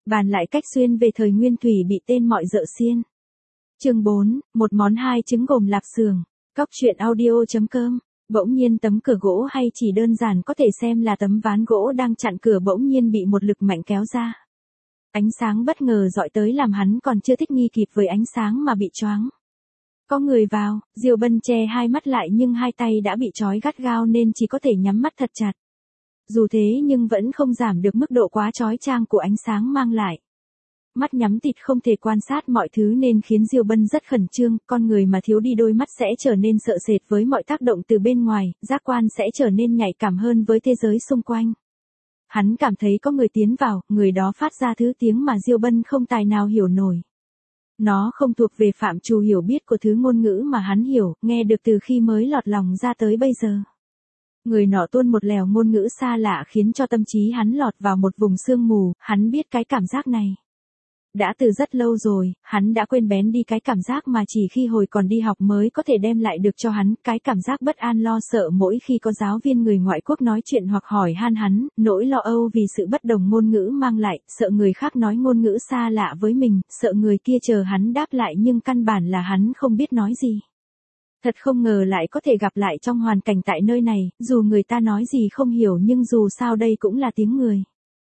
Bàn lại cách xuyên về thời Nguyên Thủy bị tên mọi dợ xiên. Chương 4, một món hai trứng gồm lạp xưởng. Cóc truyện audio.com. Bỗng nhiên tấm cửa gỗ hay chỉ đơn giản có thể xem là tấm ván gỗ đang chặn cửa bỗng nhiên bị một lực mạnh kéo ra. Ánh sáng bất ngờ dọi tới làm hắn còn chưa thích nghi kịp với ánh sáng mà bị choáng. Có người vào, Diêu Bân che hai mắt lại nhưng hai tay đã bị trói gắt gao nên chỉ có thể nhắm mắt thật chặt. Dù thế nhưng vẫn không giảm được mức độ quá chói chang của ánh sáng mang lại. Mắt nhắm tịt không thể quan sát mọi thứ nên khiến Diêu Bân rất khẩn trương, con người mà thiếu đi đôi mắt sẽ trở nên sợ sệt với mọi tác động từ bên ngoài, giác quan sẽ trở nên nhạy cảm hơn với thế giới xung quanh. Hắn cảm thấy có người tiến vào, người đó phát ra thứ tiếng mà Diêu Bân không tài nào hiểu nổi. Nó không thuộc về phạm trù hiểu biết của thứ ngôn ngữ mà hắn hiểu, nghe được từ khi mới lọt lòng ra tới bây giờ. Người nọ tuôn một lèo ngôn ngữ xa lạ khiến cho tâm trí hắn lọt vào một vùng sương mù, hắn biết cái cảm giác này. Đã từ rất lâu rồi, hắn đã quên bén đi cái cảm giác mà chỉ khi hồi còn đi học mới có thể đem lại được cho hắn, cái cảm giác bất an lo sợ mỗi khi có giáo viên người ngoại quốc nói chuyện hoặc hỏi han hắn, nỗi lo âu vì sự bất đồng ngôn ngữ mang lại, sợ người khác nói ngôn ngữ xa lạ với mình, sợ người kia chờ hắn đáp lại nhưng căn bản là hắn không biết nói gì. Thật không ngờ lại có thể gặp lại trong hoàn cảnh tại nơi này, dù người ta nói gì không hiểu nhưng dù sao đây cũng là tiếng người.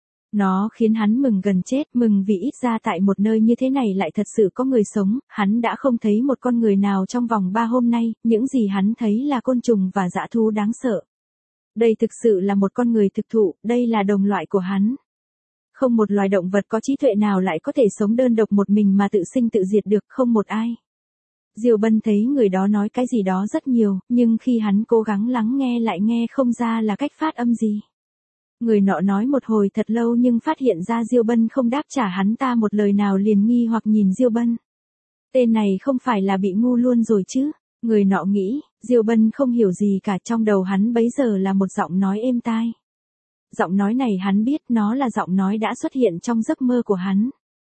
Nó khiến hắn mừng gần chết, mừng vì ít ra tại một nơi như thế này lại thật sự có người sống, hắn đã không thấy một con người nào trong vòng 3 hôm nay, những gì hắn thấy là côn trùng và dã thú đáng sợ. Đây thực sự là một con người thực thụ, đây là đồng loại của hắn. Không một loài động vật có trí tuệ nào lại có thể sống đơn độc một mình mà tự sinh tự diệt được, không một ai. Diêu Bân thấy người đó nói cái gì đó rất nhiều, nhưng khi hắn cố gắng lắng nghe lại nghe không ra là cách phát âm gì. Người nọ nói một hồi thật lâu nhưng phát hiện ra Diêu Bân không đáp trả hắn ta một lời nào liền nghi hoặc nhìn Diêu Bân. Tên này không phải là bị ngu luôn rồi chứ? Người nọ nghĩ, Diêu Bân không hiểu gì cả, trong đầu hắn bấy giờ là một giọng nói êm tai. Giọng nói này hắn biết nó là giọng nói đã xuất hiện trong giấc mơ của hắn.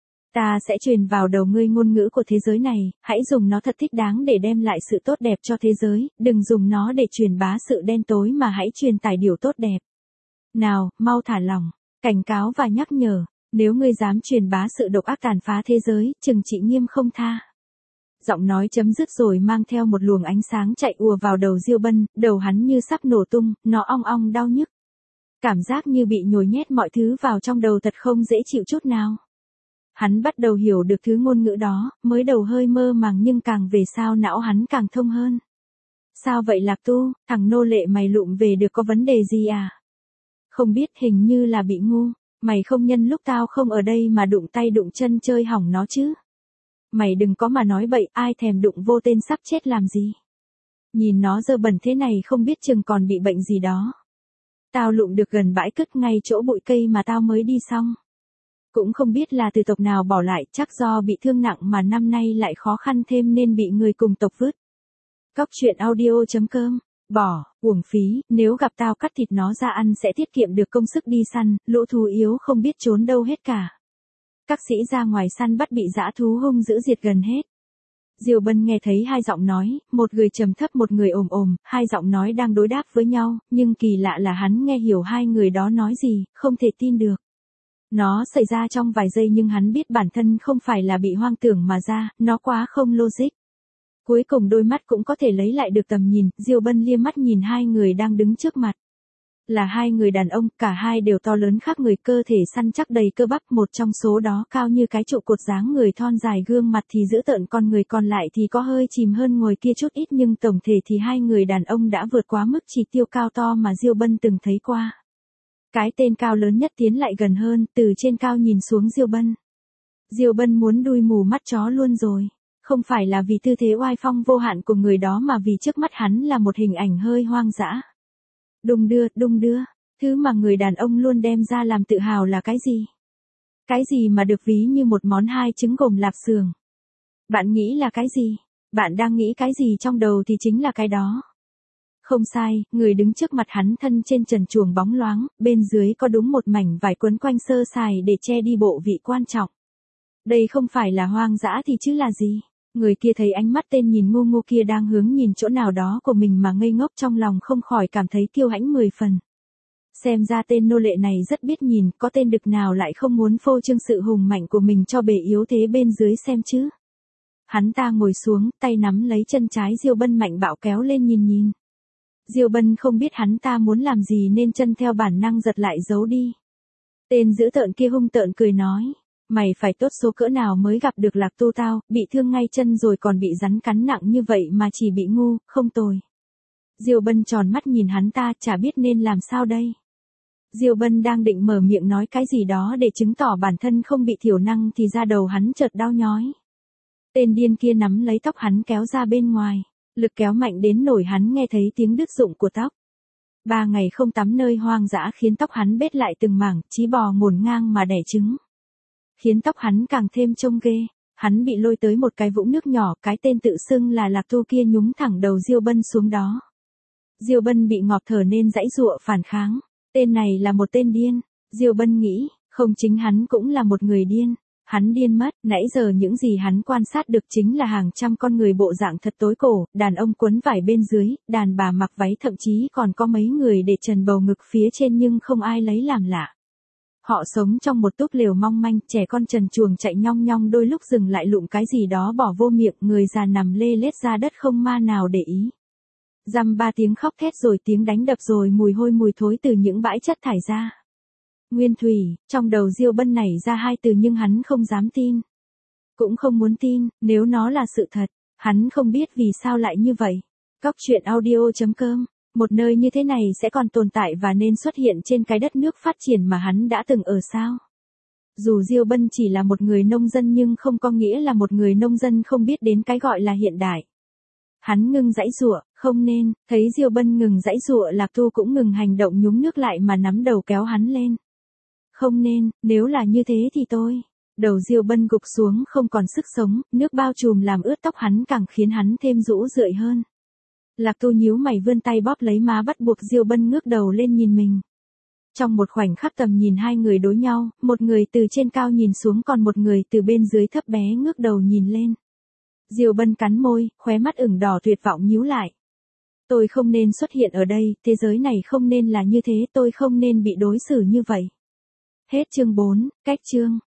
Ta sẽ truyền vào đầu ngươi ngôn ngữ của thế giới này, hãy dùng nó thật thích đáng để đem lại sự tốt đẹp cho thế giới, đừng dùng nó để truyền bá sự đen tối mà hãy truyền tải điều tốt đẹp. Nào, mau thả lỏng, cảnh cáo và nhắc nhở, nếu ngươi dám truyền bá sự độc ác tàn phá thế giới, trừng trị nghiêm không tha. Giọng nói chấm dứt rồi mang theo một luồng ánh sáng chạy ùa vào đầu Diêu Bân, đầu hắn như sắp nổ tung, nó ong ong đau nhức. Cảm giác như bị nhồi nhét mọi thứ vào trong đầu thật không dễ chịu chút nào. Hắn bắt đầu hiểu được thứ ngôn ngữ đó, mới đầu hơi mơ màng nhưng càng về sau não hắn càng thông hơn. Sao vậy Lạc Tu, thằng nô lệ mày lụm về được có vấn đề gì à? Không biết, hình như là bị ngu, mày không nhân lúc tao không ở đây mà đụng tay đụng chân chơi hỏng nó chứ. Mày đừng có mà nói bậy, ai thèm đụng vô tên sắp chết làm gì. Nhìn nó dơ bẩn thế này không biết chừng còn bị bệnh gì đó. Tao lụm được gần bãi cứt ngay chỗ bụi cây mà tao mới đi xong. Cũng không biết là từ tộc nào bỏ lại, chắc do bị thương nặng mà năm nay lại khó khăn thêm nên bị người cùng tộc vứt. Cóc truyện audio.com. Bỏ, uổng phí, nếu gặp tao cắt thịt nó ra ăn sẽ tiết kiệm được công sức đi săn, lũ thú yếu không biết trốn đâu hết cả. Các sĩ ra ngoài săn bắt bị dã thú hung dữ diệt gần hết. Diêu Bân nghe thấy hai giọng nói, một người trầm thấp một người ồm ồm, hai giọng nói đang đối đáp với nhau, nhưng kỳ lạ là hắn nghe hiểu hai người đó nói gì, không thể tin được. Nó xảy ra trong vài giây nhưng hắn biết bản thân không phải là bị hoang tưởng mà ra, nó quá không logic. Cuối cùng đôi mắt cũng có thể lấy lại được tầm nhìn, Diêu Bân liếc mắt nhìn hai người đang đứng trước mặt. Là hai người đàn ông, cả hai đều to lớn khác người, cơ thể săn chắc đầy cơ bắp, một trong số đó cao như cái trụ cột, dáng người thon dài, gương mặt thì dữ tợn, con người còn lại thì có hơi chìm hơn ngồi kia chút ít, nhưng tổng thể thì hai người đàn ông đã vượt quá mức chỉ tiêu cao to mà Diêu Bân từng thấy qua. Cái tên cao lớn nhất tiến lại gần hơn, từ trên cao nhìn xuống Diêu Bân. Diêu Bân muốn đuôi mù mắt chó luôn rồi. Không phải là vì tư thế oai phong vô hạn của người đó mà vì trước mắt hắn là một hình ảnh hơi hoang dã. Đung đưa, thứ mà người đàn ông luôn đem ra làm tự hào là cái gì? Cái gì mà được ví như một món hai trứng gồm lạp xưởng? Bạn nghĩ là cái gì? Bạn đang nghĩ cái gì trong đầu thì chính là cái đó. Không sai, người đứng trước mặt hắn thân trên trần truồng bóng loáng, bên dưới có đúng một mảnh vải quấn quanh sơ sài để che đi bộ vị quan trọng. Đây không phải là hoang dã thì chứ là gì? Người kia thấy ánh mắt tên nhìn ngu kia đang hướng nhìn chỗ nào đó của mình mà ngây ngốc, trong lòng không khỏi cảm thấy kiêu hãnh 10 phần. Xem ra tên nô lệ này rất biết nhìn, có tên đực nào lại không muốn phô trương sự hùng mạnh của mình cho bề yếu thế bên dưới xem chứ. Hắn ta ngồi xuống, tay nắm lấy chân trái Diêu Bân mạnh bạo kéo lên nhìn. Diêu Bân không biết hắn ta muốn làm gì nên chân theo bản năng giật lại giấu đi. Tên dữ tợn kia hung tợn cười nói, mày phải tốt số cỡ nào mới gặp được Lạc Tu tao, bị thương ngay chân rồi còn bị rắn cắn nặng như vậy mà chỉ bị ngu, không tồi. Diêu Bân tròn mắt nhìn hắn ta, chả biết nên làm sao đây. Diêu Bân đang định mở miệng nói cái gì đó để chứng tỏ bản thân không bị thiểu năng thì da đầu hắn chợt đau nhói. Tên điên kia nắm lấy tóc hắn kéo ra bên ngoài, lực kéo mạnh đến nổi hắn nghe thấy tiếng đứt rụng của tóc. 3 ngày không tắm nơi hoang dã khiến tóc hắn bết lại từng mảng, chí bò ngổn ngang mà đẻ trứng. Khiến tóc hắn càng thêm trông ghê, hắn bị lôi tới một cái vũng nước nhỏ, cái tên tự xưng là Lạc Tu kia nhúng thẳng đầu Diêu Bân xuống đó. Diêu Bân bị ngọt thở nên giãy giụa phản kháng, tên này là một tên điên, Diêu Bân nghĩ, không chính hắn cũng là một người điên. Hắn điên mất, nãy giờ những gì hắn quan sát được chính là hàng trăm con người bộ dạng thật tối cổ, đàn ông quấn vải bên dưới, đàn bà mặc váy, thậm chí còn có mấy người để trần bầu ngực phía trên nhưng không ai lấy làm lạ. Họ sống trong một túp lều mong manh, trẻ con trần truồng chạy nhong nhong, đôi lúc dừng lại lụm cái gì đó bỏ vô miệng, người già nằm lê lết ra đất không ma nào để ý. Dăm ba tiếng khóc thét rồi tiếng đánh đập rồi mùi hôi mùi thối từ những bãi chất thải ra. Nguyên thủy, trong đầu Diêu Bân nảy ra 2 từ nhưng hắn không dám tin. Cũng không muốn tin, nếu nó là sự thật, hắn không biết vì sao lại như vậy. Cóc truyện audio.com, một nơi như thế này sẽ còn tồn tại và nên xuất hiện trên cái đất nước phát triển mà hắn đã từng ở sao? Dù Diêu Bân chỉ là một người nông dân nhưng không có nghĩa là một người nông dân không biết đến cái gọi là hiện đại. Hắn ngừng giãy giụa, không nên, thấy Diêu Bân ngừng giãy giụa, Lạc Tu cũng ngừng hành động nhúng nước lại mà nắm đầu kéo hắn lên. Không nên, nếu là như thế thì tôi. Đầu Diêu Bân gục xuống không còn sức sống, nước bao trùm làm ướt tóc hắn càng khiến hắn thêm rũ rượi hơn. Lạc Tu nhíu mày vươn tay bóp lấy má bắt buộc Diêu Bân ngước đầu lên nhìn mình. Trong một khoảnh khắc tầm nhìn hai người đối nhau, một người từ trên cao nhìn xuống còn một người từ bên dưới thấp bé ngước đầu nhìn lên. Diêu Bân cắn môi, khóe mắt ửng đỏ tuyệt vọng nhíu lại. Tôi không nên xuất hiện ở đây, thế giới này không nên là như thế, tôi không nên bị đối xử như vậy. Hết chương 4, cách chương.